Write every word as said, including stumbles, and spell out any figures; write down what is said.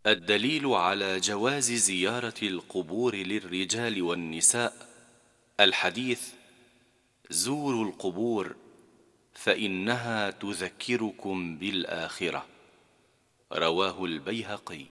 الدليل على جواز زيارة القبور للرجال والنساء. الحديث: زوروا القبور فإنها تذكركم بالآخرة. رواه البيهقي.